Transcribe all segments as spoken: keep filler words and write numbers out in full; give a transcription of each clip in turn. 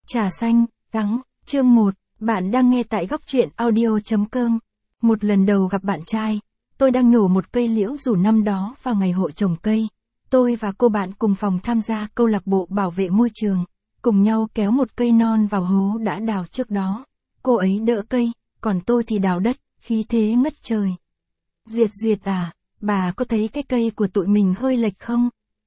Trà xanh, đắng, chương một, bạn đang nghe tại góc truyện audio.com. Một lần đầu gặp bạn trai, tôi đang nhổ một cây liễu rủ năm đó vào ngày hội trồng cây. Tôi và cô bạn cùng phòng tham gia câu lạc bộ bảo vệ môi trường, cùng nhau kéo một cây non vào hố đã đào trước đó. Cô ấy đỡ cây, còn tôi thì đào đất, khí thế ngất trời. Duyệt Duyệt à, bà có thấy cái cây của tụi mình hơi lệch không?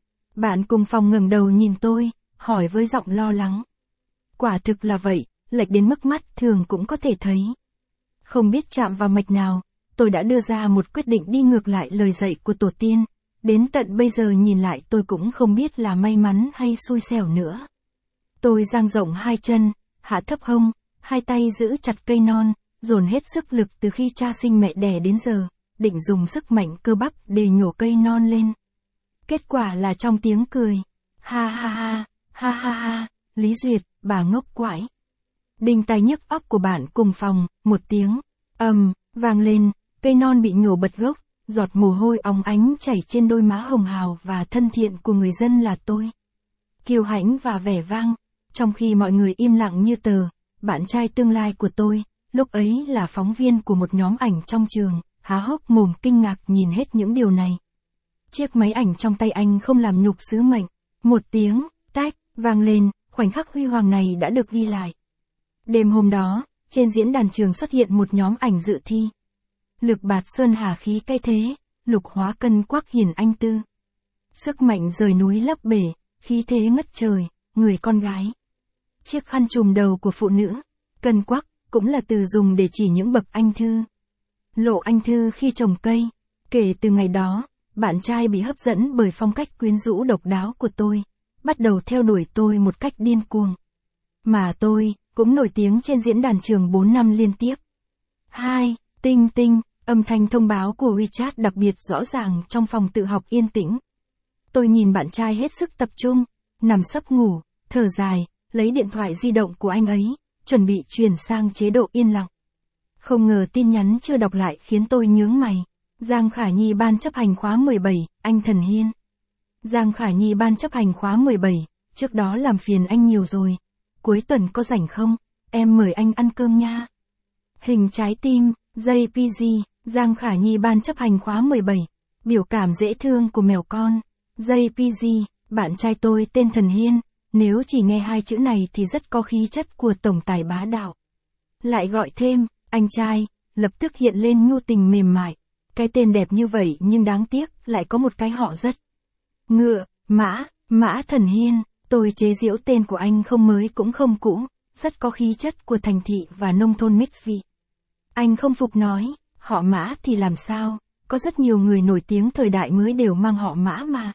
Bạn cùng phòng ngẩng đầu nhìn tôi, hỏi với giọng lo lắng. Quả thực là vậy, lệch đến mức mắt thường cũng có thể thấy. Không biết chạm vào mạch nào, tôi đã đưa ra một quyết định đi ngược lại lời dạy của tổ tiên. Đến tận bây giờ nhìn lại tôi cũng không biết là may mắn hay xui xẻo nữa. Tôi dang rộng hai chân, hạ thấp hông, hai tay giữ chặt cây non, dồn hết sức lực từ khi cha sinh mẹ đẻ đến giờ, định dùng sức mạnh cơ bắp để nhổ cây non lên. Kết quả là trong tiếng cười. Ha ha ha, ha ha ha, Lý Duyệt, bà ngốc quãi. Đinh tai nhức óc của bạn cùng phòng, một tiếng ầm vang lên, cây non bị nhổ bật gốc, giọt mồ hôi óng ánh chảy trên đôi má hồng hào và thân thiện của người dân là tôi. Kiêu hãnh và vẻ vang, trong khi mọi người im lặng như tờ, bạn trai tương lai của tôi, lúc ấy là phóng viên của một nhóm ảnh trong trường, há hốc mồm kinh ngạc nhìn hết những điều này. Chiếc máy ảnh trong tay anh không làm nhục sứ mệnh. Một tiếng tách vang lên, khoảnh khắc huy hoàng này đã được ghi lại. Đêm hôm đó, trên diễn đàn trường xuất hiện một nhóm ảnh dự thi. Lực bạt sơn hà khí cay thế, lục hóa cân quắc hiền anh tư. Sức mạnh rời núi lấp bể, khí thế ngất trời, người con gái. Chiếc khăn trùm đầu của phụ nữ, cân quắc, cũng là từ dùng để chỉ những bậc anh thư. Lộ anh thư khi trồng cây. Kể từ ngày đó, bạn trai bị hấp dẫn bởi phong cách quyến rũ độc đáo của tôi, bắt đầu theo đuổi tôi một cách điên cuồng. Mà tôi, cũng nổi tiếng trên diễn đàn trường bốn năm liên tiếp. hai. Tinh tinh, âm thanh thông báo của WeChat đặc biệt rõ ràng trong phòng tự học yên tĩnh. Tôi nhìn bạn trai hết sức tập trung, nằm sấp ngủ, thở dài, lấy điện thoại di động của anh ấy, chuẩn bị chuyển sang chế độ yên lặng. Không ngờ tin nhắn chưa đọc lại khiến tôi nhướng mày. Giang Khả Nhi ban chấp hành khóa mười bảy, anh Thần Hiên. Giang Khả Nhi ban chấp hành khóa mười bảy, trước đó làm phiền anh nhiều rồi. Cuối tuần có rảnh không? Em mời anh ăn cơm nha. Hình trái tim, jay pê giê, Giang Khả Nhi ban chấp hành khóa mười bảy. Biểu cảm dễ thương của mèo con. jay pê giê, bạn trai tôi tên Thần Hiên, nếu chỉ nghe hai chữ này thì rất có khí chất của tổng tài bá đạo. Lại gọi thêm, anh trai, lập tức hiện lên nhu tình mềm mại. Cái tên đẹp như vậy nhưng đáng tiếc lại có một cái họ rất ngựa, mã, Mã Thần Hiên. Tôi chế giễu tên của anh không mới cũng không cũ, rất có khí chất của thành thị và nông thôn mix vị. Anh không phục nói, họ Mã thì làm sao, có rất nhiều người nổi tiếng thời đại mới đều mang họ Mã mà.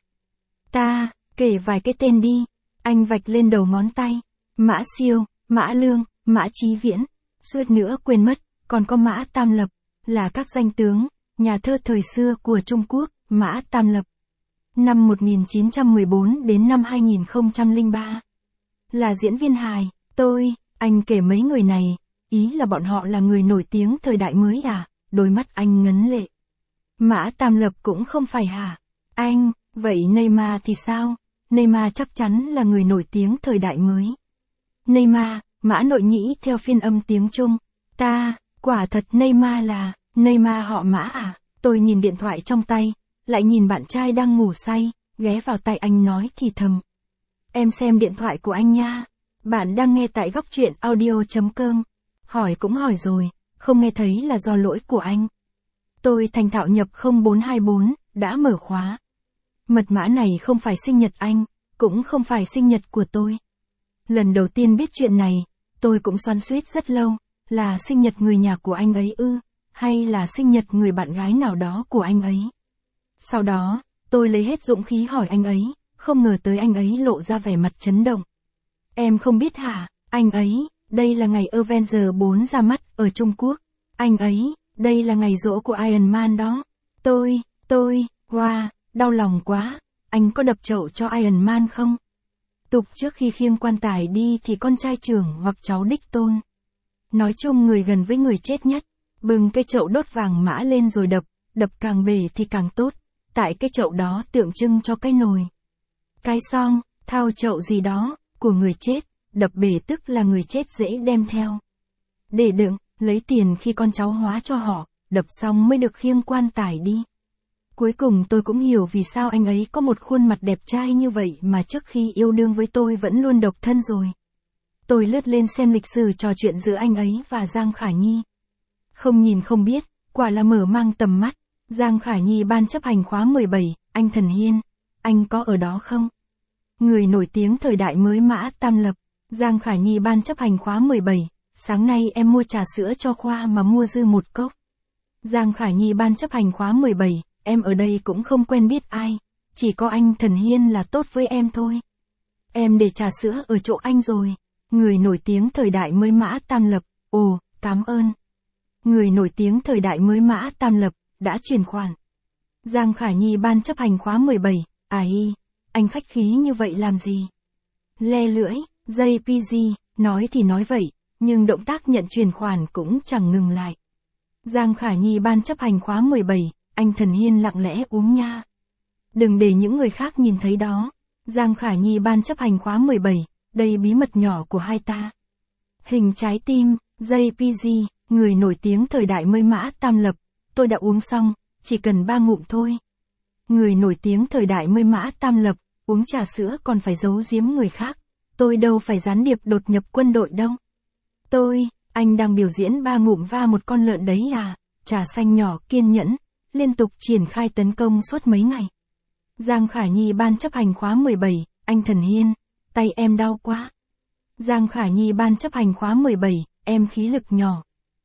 Ta, kể vài cái tên đi. Anh vạch lên đầu ngón tay. Mã Siêu, Mã Lương, Mã Chí Viễn. Suýt nữa quên mất, còn có Mã Tam Lập, là các danh tướng, nhà thơ thời xưa của Trung Quốc. Mã Tam Lập. Năm một nghìn chín trăm mười bốn đến năm hai nghìn không trăm lẻ ba. Là diễn viên hài. Tôi, anh kể mấy người này, ý là bọn họ là người nổi tiếng thời đại mới à? Đôi mắt anh ngấn lệ. Mã Tam Lập cũng không phải hả? Anh, vậy Neymar thì sao? Neymar chắc chắn là người nổi tiếng thời đại mới. Neymar, Mã Nội Nhĩ theo phiên âm tiếng Trung. Ta, quả thật Neymar là, Neymar họ Mã à? Tôi nhìn điện thoại trong tay, lại nhìn bạn trai đang ngủ say, ghé vào tai anh nói thì thầm. Em xem điện thoại của anh nha. Bạn đang nghe tại góc truyện audio.com. Hỏi cũng hỏi rồi, không nghe thấy là do lỗi của anh. Tôi thành thạo nhập không bốn hai bốn, đã mở khóa. Mật mã này không phải sinh nhật anh, cũng không phải sinh nhật của tôi. Lần đầu tiên biết chuyện này, tôi cũng xoắn xuýt rất lâu, là sinh nhật người nhà của anh ấy ư, hay là sinh nhật người bạn gái nào đó của anh ấy. Sau đó, tôi lấy hết dũng khí hỏi anh ấy, không ngờ tới anh ấy lộ ra vẻ mặt chấn động. Em không biết hả, anh ấy, đây là ngày Avengers bốn ra mắt ở Trung Quốc. Anh ấy, đây là ngày giỗ của Iron Man đó. Tôi, tôi, wow, đau lòng quá, anh có đập chậu cho Iron Man không? Tục trước khi khiêng quan tài đi thì con trai trưởng hoặc cháu đích tôn. Nói chung người gần với người chết nhất, bưng cái chậu đốt vàng mã lên rồi đập, đập càng bể thì càng tốt. Tại cái chậu đó tượng trưng cho cái nồi, cái xoong, thao chậu gì đó, của người chết, đập bể tức là người chết dễ đem theo. Để đựng, lấy tiền khi con cháu hóa cho họ, đập xong mới được khiêng quan tài đi. Cuối cùng tôi cũng hiểu vì sao anh ấy có một khuôn mặt đẹp trai như vậy mà trước khi yêu đương với tôi vẫn luôn độc thân rồi. Tôi lướt lên xem lịch sử trò chuyện giữa anh ấy và Giang Khả Nhi. Không nhìn không biết, quả là mở mang tầm mắt. Giang Khả Nhi ban chấp hành khóa mười bảy, anh Thần Hiên, anh có ở đó không? Người nổi tiếng thời đại mới Mã Tam Lập. Giang Khả Nhi ban chấp hành khóa mười bảy, sáng nay em mua trà sữa cho Khoa mà mua dư một cốc. Giang Khả Nhi ban chấp hành khóa mười bảy, em ở đây cũng không quen biết ai, chỉ có anh Thần Hiên là tốt với em thôi. Em để trà sữa ở chỗ anh rồi. Người nổi tiếng thời đại mới Mã Tam Lập, ồ, cảm ơn. Người nổi tiếng thời đại mới Mã Tam Lập, đã chuyển khoản. Giang Khả Nhi ban chấp hành khóa mười bảy, à y, anh khách khí như vậy làm gì? Le lưỡi, jay pê giê, nói thì nói vậy, nhưng động tác nhận chuyển khoản cũng chẳng ngừng lại. Giang Khả Nhi ban chấp hành khóa mười bảy, anh Thần Hiên lặng lẽ uống nha. Đừng để những người khác nhìn thấy đó. Giang Khả Nhi ban chấp hành khóa mười bảy, đây bí mật nhỏ của hai ta. Hình trái tim, jay pê giê, người nổi tiếng thời đại mới Mã Tam Lập, tôi đã uống xong, chỉ cần ba ngụm thôi. Người nổi tiếng thời đại mới Mã Tam Lập, uống trà sữa còn phải giấu giếm người khác, tôi đâu phải gián điệp đột nhập quân đội đâu. Tôi, anh đang biểu diễn ba ngụm va một con lợn đấy à? Trà xanh nhỏ kiên nhẫn, liên tục triển khai tấn công suốt mấy ngày. Giang Khả Nhi ban chấp hành khóa mười bảy, anh Thần Hiên, tay em đau quá. Giang Khả Nhi ban chấp hành khóa mười bảy, em khí lực nhỏ.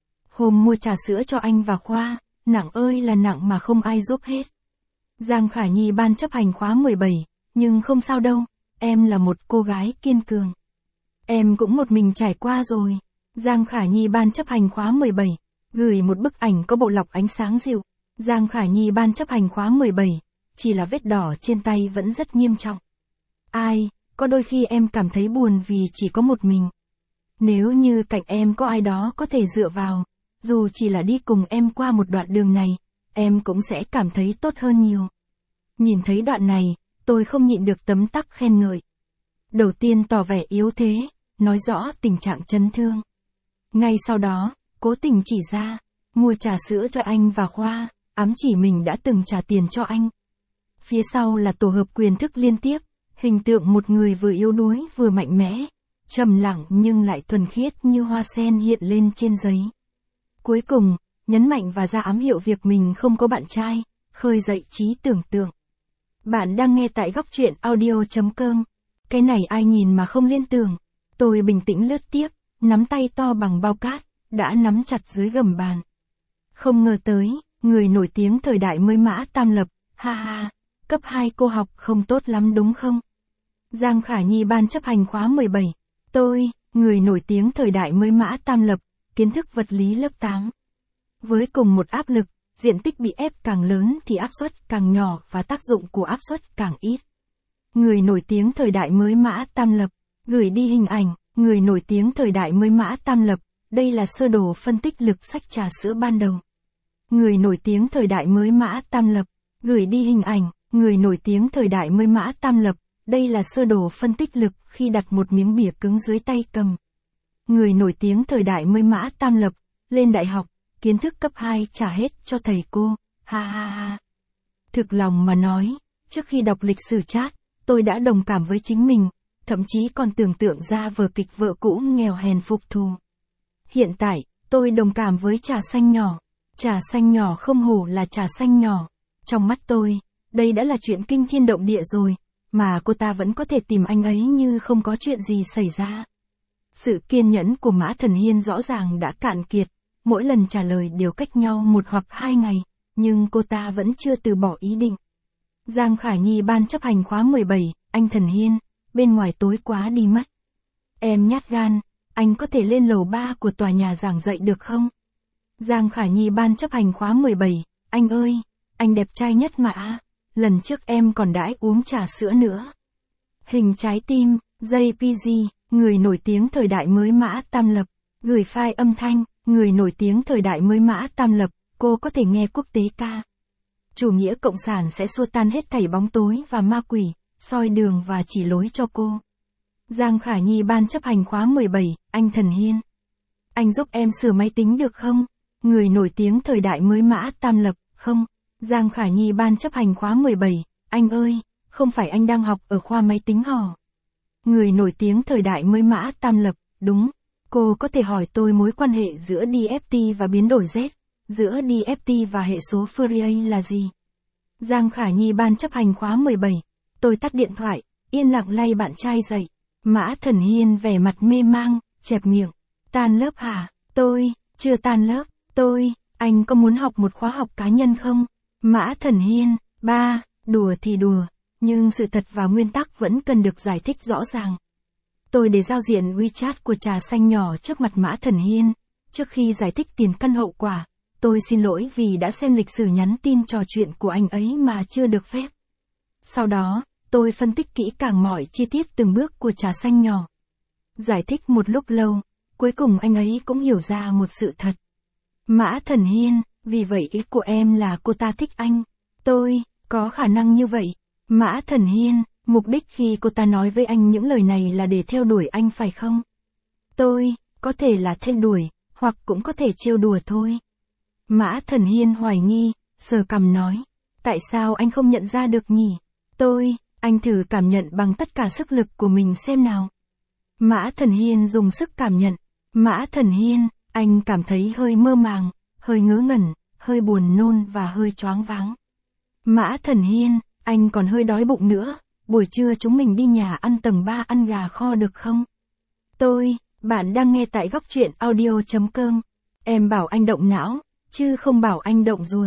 Hôm mua trà sữa cho anh và Khoa, nặng ơi là nặng mà không ai giúp hết. Giang Khả Nhi ban chấp hành khóa mười bảy, nhưng không sao đâu, em là một cô gái kiên cường. Em cũng một mình trải qua rồi. Giang Khả Nhi ban chấp hành khóa mười bảy, gửi một bức ảnh có bộ lọc ánh sáng dịu. Giang Khả Nhi ban chấp hành khóa mười bảy, chỉ là vết đỏ trên tay vẫn rất nghiêm trọng. Ai, có đôi khi em cảm thấy buồn vì chỉ có một mình. Nếu như cạnh em có ai đó có thể dựa vào, dù chỉ là đi cùng em qua một đoạn đường này, em cũng sẽ cảm thấy tốt hơn nhiều. Nhìn thấy đoạn này, tôi không nhịn được tấm tắc khen ngợi. Đầu tiên tỏ vẻ yếu thế, nói rõ tình trạng chấn thương. Ngay sau đó, cố tình chỉ ra, mua trà sữa cho anh và Khoa, ám chỉ mình đã từng trả tiền cho anh. Phía sau là tổ hợp quyền thức liên tiếp, hình tượng một người vừa yếu đuối vừa mạnh mẽ, trầm lặng nhưng lại thuần khiết như hoa sen hiện lên trên giấy. Cuối cùng, nhấn mạnh và ra ám hiệu việc mình không có bạn trai, khơi dậy trí tưởng tượng. Bạn đang nghe tại góc truyện audio chấm com. Cái này ai nhìn mà không liên tưởng. Tôi bình tĩnh lướt tiếp, nắm tay to bằng bao cát, đã nắm chặt dưới gầm bàn. Không ngờ tới, người nổi tiếng thời đại mới Mã Tam Lập, ha ha, cấp hai cô học không tốt lắm đúng không? Giang Khả Nhi ban chấp hành khóa mười bảy, tôi, người nổi tiếng thời đại mới Mã Tam Lập, kiến thức vật lý lớp tám. Với cùng một áp lực, diện tích bị ép càng lớn thì áp suất càng nhỏ và tác dụng của áp suất càng ít. Người nổi tiếng thời đại mới Mã Tam Lập, gửi đi hình ảnh, người nổi tiếng thời đại mới Mã Tam Lập, đây là sơ đồ phân tích lực sách trà sữa ban đầu. Người nổi tiếng thời đại mới Mã Tam Lập, gửi đi hình ảnh, người nổi tiếng thời đại mới Mã Tam Lập, đây là sơ đồ phân tích lực khi đặt một miếng bìa cứng dưới tay cầm. Người nổi tiếng thời đại mới Mã Tam Lập, lên đại học, kiến thức cấp hai trả hết cho thầy cô, ha ha ha. Thực lòng mà nói, trước khi đọc lịch sử chat, tôi đã đồng cảm với chính mình, thậm chí còn tưởng tượng ra vở kịch vợ cũ nghèo hèn phục thù. Hiện tại, tôi đồng cảm với trà xanh nhỏ. Trà xanh nhỏ không hổ là trà xanh nhỏ. Trong mắt tôi, đây đã là chuyện kinh thiên động địa rồi, mà cô ta vẫn có thể tìm anh ấy như không có chuyện gì xảy ra. Sự kiên nhẫn của Mã Thần Hiên rõ ràng đã cạn kiệt, mỗi lần trả lời đều cách nhau một hoặc hai ngày, nhưng cô ta vẫn chưa từ bỏ ý định. Giang Khả Nhi ban chấp hành khóa mười bảy, anh Thần Hiên, bên ngoài tối quá đi mất. Em nhát gan, anh có thể lên lầu ba của tòa nhà giảng dạy được không? Giang Khả Nhi ban chấp hành khóa mười bảy, anh ơi, anh đẹp trai nhất mà, lần trước em còn đãi uống trà sữa nữa. Hình trái tim, jay pê giê, người nổi tiếng thời đại mới Mã Tam Lập, gửi file âm thanh, người nổi tiếng thời đại mới Mã Tam Lập, cô có thể nghe quốc tế ca. Chủ nghĩa cộng sản sẽ xua tan hết thảy bóng tối và ma quỷ, soi đường và chỉ lối cho cô. Giang Khả Nhi ban chấp hành khóa mười bảy, anh Thần Hiên. Anh giúp em sửa máy tính được không? Người nổi tiếng thời đại mới Mã Tam Lập, không? Giang Khả Nhi ban chấp hành khóa mười bảy, anh ơi, không phải anh đang học ở khoa máy tính hò? Người nổi tiếng thời đại mới Mã Tam Lập, đúng. Cô có thể hỏi tôi mối quan hệ giữa đê ép tê và biến đổi Z, giữa đê ép tê và hệ số Fourier là gì? Giang Khả Nhi ban chấp hành khóa mười bảy. Tôi tắt điện thoại, yên lặng lay bạn trai dậy. Mã Thần Hiên vẻ mặt mê mang, chẹp miệng. Tan lớp hả? Tôi, chưa tan lớp. Tôi, anh có muốn học một khóa học cá nhân không? Mã Thần Hiên, ba, đùa thì đùa, nhưng sự thật và nguyên tắc vẫn cần được giải thích rõ ràng. Tôi để giao diện WeChat của trà xanh nhỏ trước mặt Mã Thần Hiên. Trước khi giải thích tiền căn hậu quả, tôi xin lỗi vì đã xem lịch sử nhắn tin trò chuyện của anh ấy mà chưa được phép. Sau đó, tôi phân tích kỹ càng mọi chi tiết từng bước của trà xanh nhỏ. Giải thích một lúc lâu, cuối cùng anh ấy cũng hiểu ra một sự thật. Mã Thần Hiên, vì vậy ý của em là cô ta thích anh. Tôi, có khả năng như vậy. Mã Thần Hiên, mục đích khi cô ta nói với anh những lời này là để theo đuổi anh phải không? Tôi, có thể là theo đuổi, hoặc cũng có thể trêu đùa thôi. Mã Thần Hiên hoài nghi, sờ cằm nói. Tại sao anh không nhận ra được nhỉ? Tôi, anh thử cảm nhận bằng tất cả sức lực của mình xem nào. Mã Thần Hiên dùng sức cảm nhận. Mã Thần Hiên, anh cảm thấy hơi mơ màng, hơi ngớ ngẩn, hơi buồn nôn và hơi choáng váng. Mã Thần Hiên, anh còn hơi đói bụng nữa, buổi trưa chúng mình đi nhà ăn tầng ba ăn gà kho được không? Tôi, bạn đang nghe tại góc truyện audio chấm com. Em bảo anh động não, chứ không bảo anh động ruột.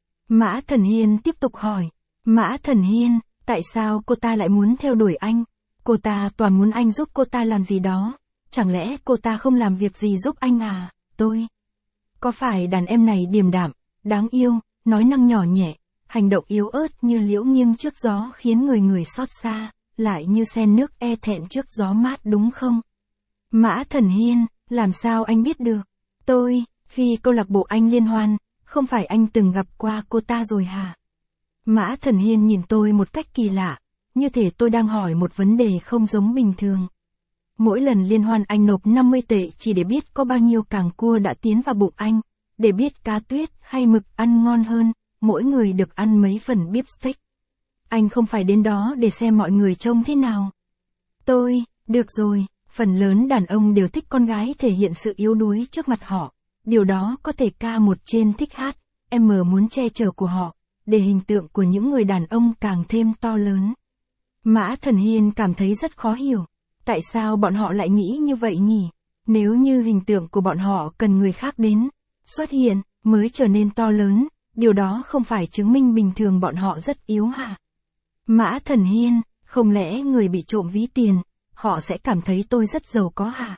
Mã Thần Hiên tiếp tục hỏi. Mã Thần Hiên, tại sao cô ta lại muốn theo đuổi anh? Cô ta toàn muốn anh giúp cô ta làm gì đó. Chẳng lẽ cô ta không làm việc gì giúp anh à? Tôi. Có phải đàn em này điềm đạm, đáng yêu, nói năng nhỏ nhẹ, hành động yếu ớt như liễu nghiêng trước gió khiến người người xót xa, lại như sen nước e thẹn trước gió mát đúng không? Mã Thần Hiên, làm sao anh biết được? Tôi, khi câu lạc bộ anh liên hoan, không phải anh từng gặp qua cô ta rồi hả? Mã Thần Hiên nhìn tôi một cách kỳ lạ, như thể tôi đang hỏi một vấn đề không giống bình thường. Mỗi lần liên hoan anh nộp năm mươi tệ chỉ để biết có bao nhiêu càng cua đã tiến vào bụng anh, để biết cá tuyết hay mực ăn ngon hơn, mỗi người được ăn mấy phần beef steak. Anh không phải đến đó để xem mọi người trông thế nào. Tôi, được rồi, phần lớn đàn ông đều thích con gái thể hiện sự yếu đuối trước mặt họ. Điều đó có thể ca một trên thích hát, em muốn che chở của họ, để hình tượng của những người đàn ông càng thêm to lớn. Mã Thần Hiên cảm thấy rất khó hiểu. Tại sao bọn họ lại nghĩ như vậy nhỉ? Nếu như hình tượng của bọn họ cần người khác đến, xuất hiện, mới trở nên to lớn, điều đó không phải chứng minh bình thường bọn họ rất yếu hả? Mã Thần Hiên, không lẽ người bị trộm ví tiền, họ sẽ cảm thấy tôi rất giàu có hả?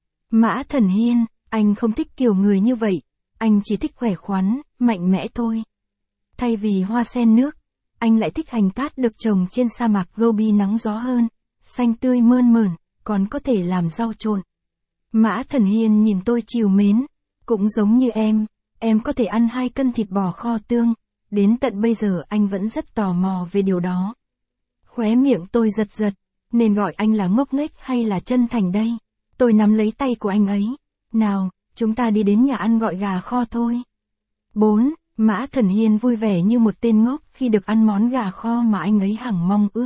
Mã Thần Hiên, anh không thích kiểu người như vậy, anh chỉ thích khỏe khoắn, mạnh mẽ thôi. Thay vì hoa sen nước, anh lại thích hành cát được trồng trên sa mạc Gobi nắng gió hơn, xanh tươi mơn mởn, còn có thể làm rau trộn. Mã Thần Hiên nhìn tôi trìu mến, cũng giống như em, em có thể ăn hai cân thịt bò kho tương, đến tận bây giờ anh vẫn rất tò mò về điều đó. Khóe miệng tôi giật giật, nên gọi anh là ngốc nghếch hay là chân thành đây? Tôi nắm lấy tay của anh ấy. Nào, chúng ta đi đến nhà ăn gọi gà kho thôi. bốn. Mã Thần Hiên vui vẻ như một tên ngốc khi được ăn món gà kho mà anh ấy hằng mong ước.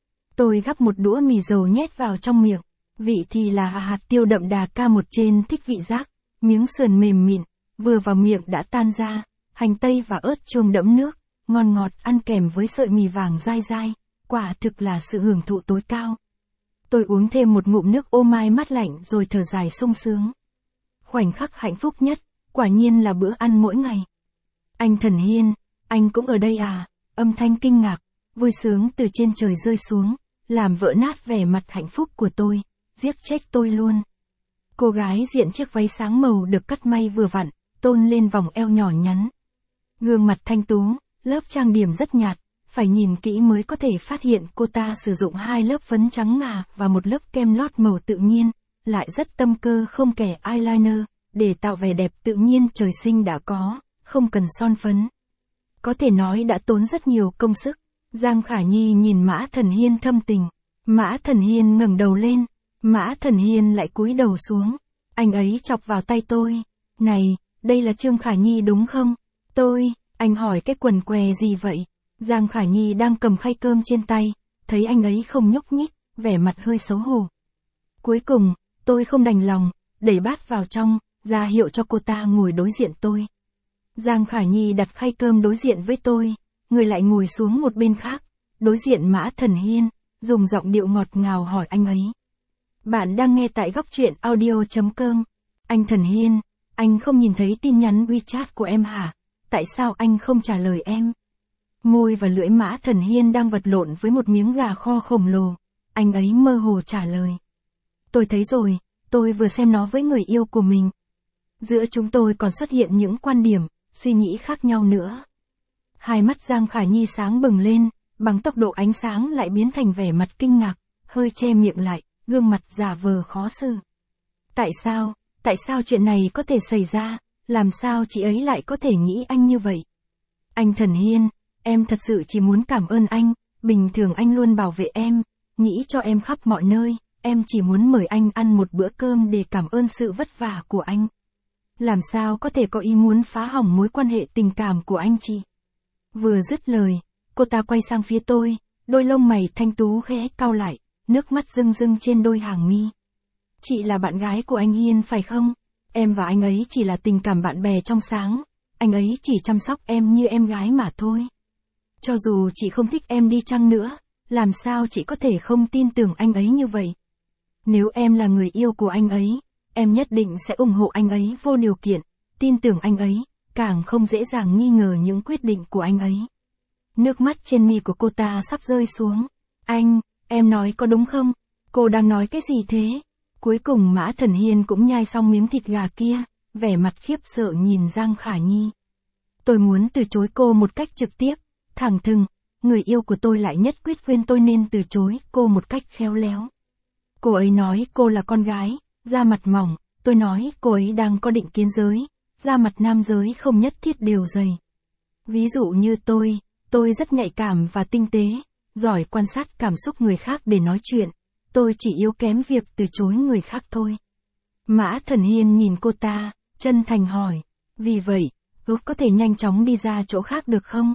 Tôi gắp một đũa mì dầu nhét vào trong miệng, vị thì là hạt tiêu đậm đà ca một trên thích vị giác, miếng sườn mềm mịn, vừa vào miệng đã tan ra, hành tây và ớt chuông đẫm nước, ngon ngọt ăn kèm với sợi mì vàng dai dai, quả thực là sự hưởng thụ tối cao. Tôi uống thêm một ngụm nước ô mai mát lạnh rồi thở dài sung sướng. Khoảnh khắc hạnh phúc nhất, quả nhiên là bữa ăn mỗi ngày. Anh Thần Hiên, anh cũng ở đây à? Âm thanh kinh ngạc, vui sướng từ trên trời rơi xuống, làm vỡ nát vẻ mặt hạnh phúc của tôi, giết chết tôi luôn. Cô gái diện chiếc váy sáng màu được cắt may vừa vặn, tôn lên vòng eo nhỏ nhắn. Gương mặt thanh tú, lớp trang điểm rất nhạt, phải nhìn kỹ mới có thể phát hiện cô ta sử dụng hai lớp phấn trắng ngà và một lớp kem lót màu tự nhiên, lại rất tâm cơ không kẻ eyeliner, để tạo vẻ đẹp tự nhiên trời sinh đã có, không cần son phấn. Có thể nói đã tốn rất nhiều công sức. Giang Khả Nhi nhìn Mã Thần Hiên thâm tình. Mã Thần Hiên ngẩng đầu lên, Mã Thần Hiên lại cúi đầu xuống. Anh ấy chọc vào tay tôi. Này, đây là Trương Khả Nhi đúng không? Tôi, anh hỏi cái quần què gì vậy? Giang Khả Nhi đang cầm khay cơm trên tay, thấy anh ấy không nhúc nhích, vẻ mặt hơi xấu hổ. Cuối cùng, tôi không đành lòng, đẩy bát vào trong, ra hiệu cho cô ta ngồi đối diện tôi. Giang Khả Nhi đặt khay cơm đối diện với tôi, người lại ngồi xuống một bên khác, đối diện Mã Thần Hiên, dùng giọng điệu ngọt ngào hỏi anh ấy. Bạn đang nghe tại góc truyện audio chấm com. Anh Thần Hiên, anh không nhìn thấy tin nhắn WeChat của em hả? Tại sao anh không trả lời em? Môi và lưỡi Mã Thần Hiên đang vật lộn với một miếng gà kho khổng lồ. Anh ấy mơ hồ trả lời. Tôi thấy rồi, tôi vừa xem nó với người yêu của mình. Giữa chúng tôi còn xuất hiện những quan điểm, suy nghĩ khác nhau nữa. Hai mắt Giang Khả Nhi sáng bừng lên, bằng tốc độ ánh sáng lại biến thành vẻ mặt kinh ngạc, hơi che miệng lại, gương mặt giả vờ khó xử. Tại sao, tại sao chuyện này có thể xảy ra, làm sao chị ấy lại có thể nghĩ anh như vậy? Anh Thần Hiên, em thật sự chỉ muốn cảm ơn anh, bình thường anh luôn bảo vệ em, nghĩ cho em khắp mọi nơi, em chỉ muốn mời anh ăn một bữa cơm để cảm ơn sự vất vả của anh. Làm sao có thể có ý muốn phá hỏng mối quan hệ tình cảm của anh chị? Vừa dứt lời, cô ta quay sang phía tôi, đôi lông mày thanh tú khẽ cau lại, nước mắt rưng rưng trên đôi hàng mi. Chị là bạn gái của anh Hiên phải không? Em và anh ấy chỉ là tình cảm bạn bè trong sáng, anh ấy chỉ chăm sóc em như em gái mà thôi. Cho dù chị không thích em đi chăng nữa, làm sao chị có thể không tin tưởng anh ấy như vậy? Nếu em là người yêu của anh ấy, em nhất định sẽ ủng hộ anh ấy vô điều kiện, tin tưởng anh ấy, càng không dễ dàng nghi ngờ những quyết định của anh ấy. Nước mắt trên mi của cô ta sắp rơi xuống. Anh, em nói có đúng không? Cô đang nói cái gì thế? Cuối cùng Mã Thần Hiên cũng nhai xong miếng thịt gà kia, vẻ mặt khiếp sợ nhìn Giang Khả Nhi. Tôi muốn từ chối cô một cách trực tiếp, thẳng thừng, người yêu của tôi lại nhất quyết khuyên tôi nên từ chối cô một cách khéo léo. Cô ấy nói cô là con gái, da mặt mỏng, tôi nói cô ấy đang có định kiến giới, da mặt nam giới không nhất thiết đều dày. Ví dụ như tôi, tôi rất nhạy cảm và tinh tế, giỏi quan sát cảm xúc người khác để nói chuyện, tôi chỉ yếu kém việc từ chối người khác thôi. Mã Thần Hiên nhìn cô ta, chân thành hỏi, vì vậy, cô có thể nhanh chóng đi ra chỗ khác được không?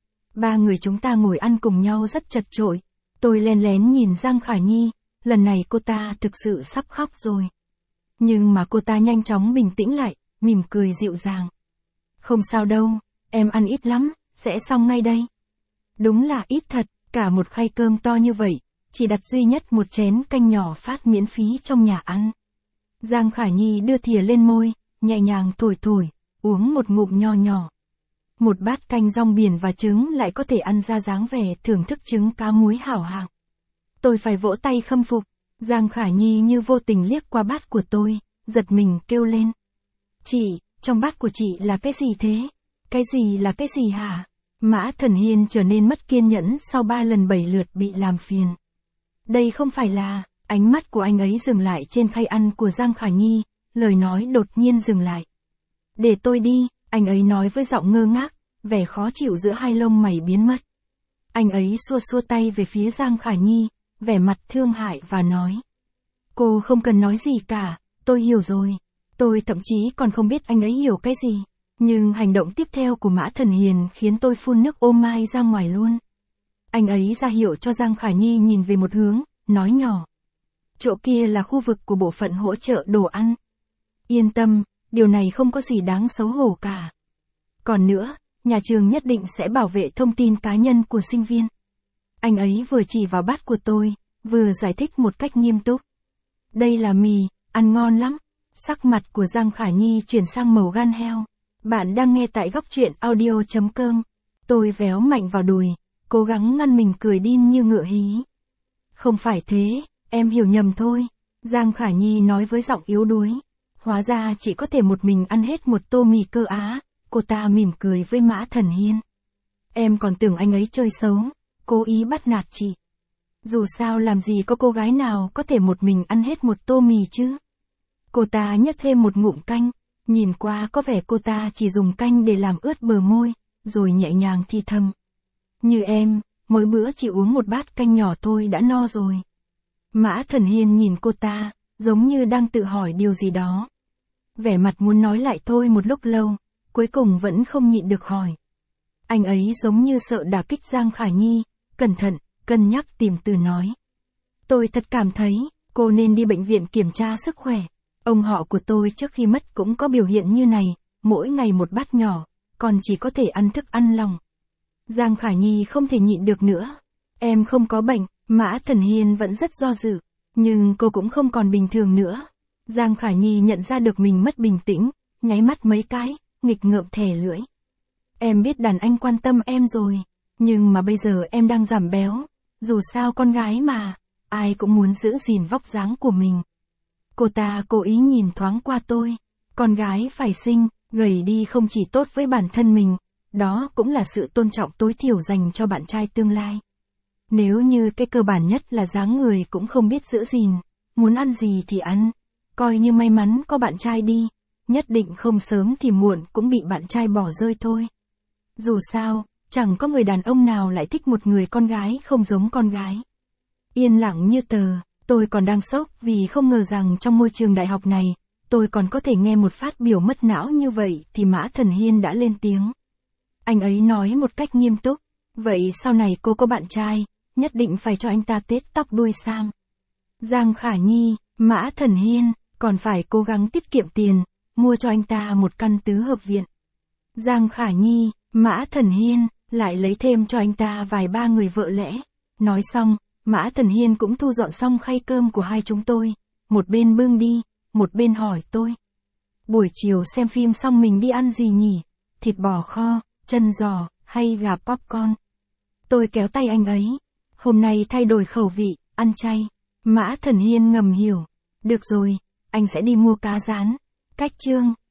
Ba người chúng ta ngồi ăn cùng nhau rất chật chội, tôi len lén nhìn Giang Khả Nhi, lần này cô ta thực sự sắp khóc rồi. Nhưng mà cô ta nhanh chóng bình tĩnh lại, mỉm cười dịu dàng. Không sao đâu, em ăn ít lắm, sẽ xong ngay đây. Đúng là ít thật, cả một khay cơm to như vậy, chỉ đặt duy nhất một chén canh nhỏ phát miễn phí trong nhà ăn. Giang Khả Nhi đưa thìa lên môi, nhẹ nhàng thổi thổi, uống một ngụm nho nhỏ. Một bát canh rong biển và trứng lại có thể ăn ra dáng vẻ thưởng thức trứng cá muối hảo hạng. Tôi phải vỗ tay khâm phục. Giang Khả Nhi như vô tình liếc qua bát của tôi, giật mình kêu lên. Chị, trong bát của chị là cái gì thế? Cái gì là cái gì hả? Mã Thần Hiên trở nên mất kiên nhẫn sau ba lần bảy lượt bị làm phiền. Đây không phải là, ánh mắt của anh ấy dừng lại trên khay ăn của Giang Khả Nhi, lời nói đột nhiên dừng lại. Để tôi đi, anh ấy nói với giọng ngơ ngác, vẻ khó chịu giữa hai lông mày biến mất. Anh ấy xua xua tay về phía Giang Khả Nhi, vẻ mặt thương hại và nói. Cô không cần nói gì cả, tôi hiểu rồi. Tôi thậm chí còn không biết anh ấy hiểu cái gì. Nhưng hành động tiếp theo của Mã Thần Hiên khiến tôi phun nước ô mai ra ngoài luôn. Anh ấy ra hiệu cho Giang Khả Nhi nhìn về một hướng, nói nhỏ. Chỗ kia là khu vực của bộ phận hỗ trợ đồ ăn. Yên tâm, điều này không có gì đáng xấu hổ cả. Còn nữa, nhà trường nhất định sẽ bảo vệ thông tin cá nhân của sinh viên. Anh ấy vừa chỉ vào bát của tôi, vừa giải thích một cách nghiêm túc. Đây là mì, ăn ngon lắm. Sắc mặt của Giang Khả Nhi chuyển sang màu gan heo. Bạn đang nghe tại góc truyện audio chấm com. Tôi véo mạnh vào đùi, cố gắng ngăn mình cười đin như ngựa hí. Không phải thế, em hiểu nhầm thôi. Giang Khả Nhi nói với giọng yếu đuối. Hóa ra chỉ có thể một mình ăn hết một tô mì cơ á. Cô ta mỉm cười với Mã Thần Hiên. Em còn tưởng anh ấy chơi xấu, cố ý bắt nạt chị. Dù sao làm gì có cô gái nào có thể một mình ăn hết một tô mì chứ. Cô ta nhấc thêm một ngụm canh, nhìn qua có vẻ cô ta chỉ dùng canh để làm ướt bờ môi, rồi nhẹ nhàng thì thầm. Như em, mỗi bữa chỉ uống một bát canh nhỏ thôi đã no rồi. Mã Thần Hiên nhìn cô ta, giống như đang tự hỏi điều gì đó. Vẻ mặt muốn nói lại thôi một lúc lâu, cuối cùng vẫn không nhịn được hỏi. Anh ấy giống như sợ đả kích Giang Khả Nhi, cẩn thận, cân nhắc tìm từ nói. Tôi thật cảm thấy, cô nên đi bệnh viện kiểm tra sức khỏe. Ông họ của tôi trước khi mất cũng có biểu hiện như này, mỗi ngày một bát nhỏ, còn chỉ có thể ăn thức ăn lỏng. Giang Khả Nhi không thể nhịn được nữa. Em không có bệnh, Mã Thần Hiên vẫn rất do dự, nhưng cô cũng không còn bình thường nữa. Giang Khả Nhi nhận ra được mình mất bình tĩnh, nháy mắt mấy cái, nghịch ngợm thè lưỡi. Em biết đàn anh quan tâm em rồi, nhưng mà bây giờ em đang giảm béo, dù sao con gái mà, ai cũng muốn giữ gìn vóc dáng của mình. Cô ta cố ý nhìn thoáng qua tôi, con gái phải xinh, gầy đi không chỉ tốt với bản thân mình, đó cũng là sự tôn trọng tối thiểu dành cho bạn trai tương lai. Nếu như cái cơ bản nhất là dáng người cũng không biết giữ gìn, muốn ăn gì thì ăn, coi như may mắn có bạn trai đi, nhất định không sớm thì muộn cũng bị bạn trai bỏ rơi thôi. Dù sao, chẳng có người đàn ông nào lại thích một người con gái không giống con gái. Yên lặng như tờ, tôi còn đang sốc vì không ngờ rằng trong môi trường đại học này, tôi còn có thể nghe một phát biểu mất não như vậy thì Mã Thần Hiên đã lên tiếng. Anh ấy nói một cách nghiêm túc, vậy sau này cô có bạn trai, nhất định phải cho anh ta tết tóc đuôi sam. Giang Khả Nhi, Mã Thần Hiên, còn phải cố gắng tiết kiệm tiền, mua cho anh ta một căn tứ hợp viện. Giang Khả Nhi, Mã Thần Hiên, lại lấy thêm cho anh ta vài ba người vợ lẽ. Nói xong, Mã Thần Hiên cũng thu dọn xong khay cơm của hai chúng tôi, một bên bưng đi, một bên hỏi tôi. Buổi chiều xem phim xong mình đi ăn gì nhỉ? Thịt bò kho, chân giò, hay gà popcorn? Tôi kéo tay anh ấy. Hôm nay thay đổi khẩu vị, ăn chay. Mã Thần Hiên ngầm hiểu. Được rồi, anh sẽ đi mua cá rán. Cách chương.